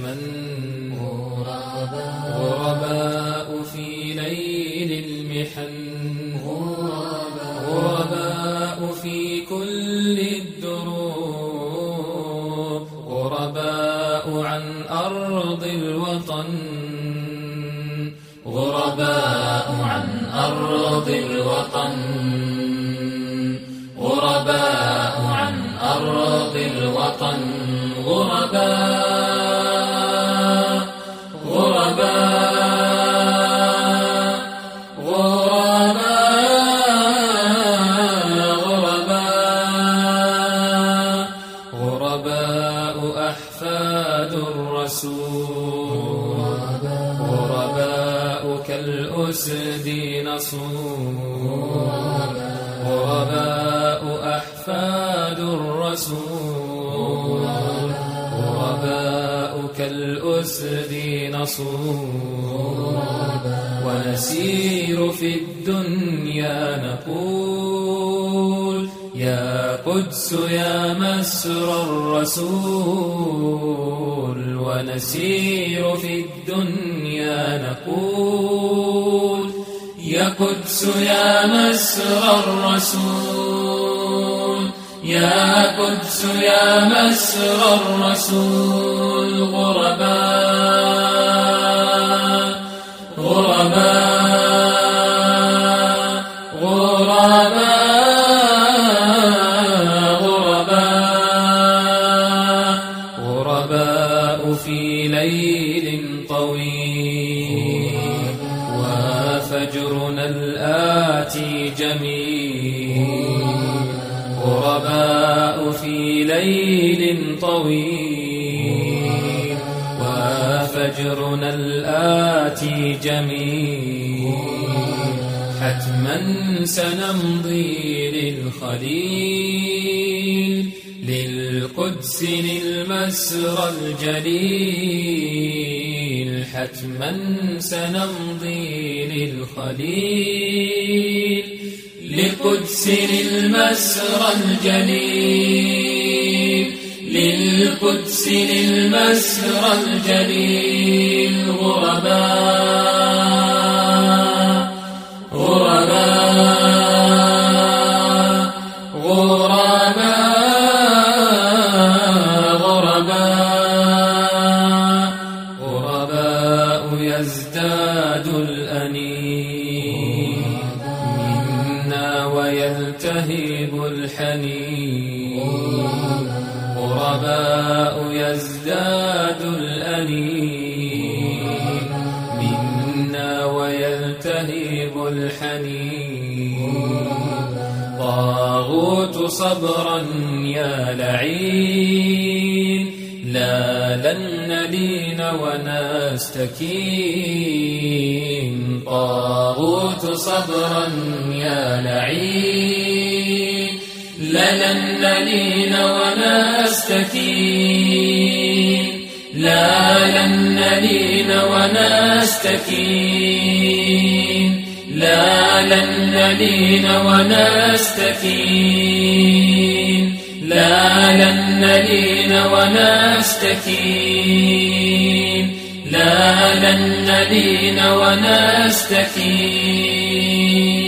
من غرباء في ليل المحن، غرباء في كل الدروب، غرباء عن أرض الوطن، غرباء عن أرض الوطن، غرباء عن أرض الوطن، غرباء غرباء غرباء غرباء غرباء أحفاد الرسول، غرباء كالأسد نصور، غرباء أحفاد الرسول، غرباء كالأسد نصور. ونسير في الدنيا نقول يا قدس يا مسر الرسول، ونسير في الدنيا نقول يا قدس يا مسر الرسول، يا قدس يا مسر الرسول. غرباء غرباء غرباء غرباء غرباء في ليل طويل، وفجرنا الآتي جميل، غرباء في ليل طويل، وفجرنا الآتي جميل. حتما سنمضي للخليل، للقدس للمسرى الجليل. حتما سنمضي للخليل، للقدس للمسرى الجليل، للقدس للمسرى الجليل. غرباء غرباء غرباء غرباء غرباء يزداد الأنين منا ويلتهب الحنين، غرباء يزداد الأنين منا ويلتهب الحنين. طاغوت صبرا يا لعين، لا لن نلين ونستكين. طاغوت صبرا يا لعين، لا لن نلين ونستكين، لا لن نلين ونستكين، لا لن نلين ونستكين، لا لن نلين ونستكين، لا لن نلين ونستكين.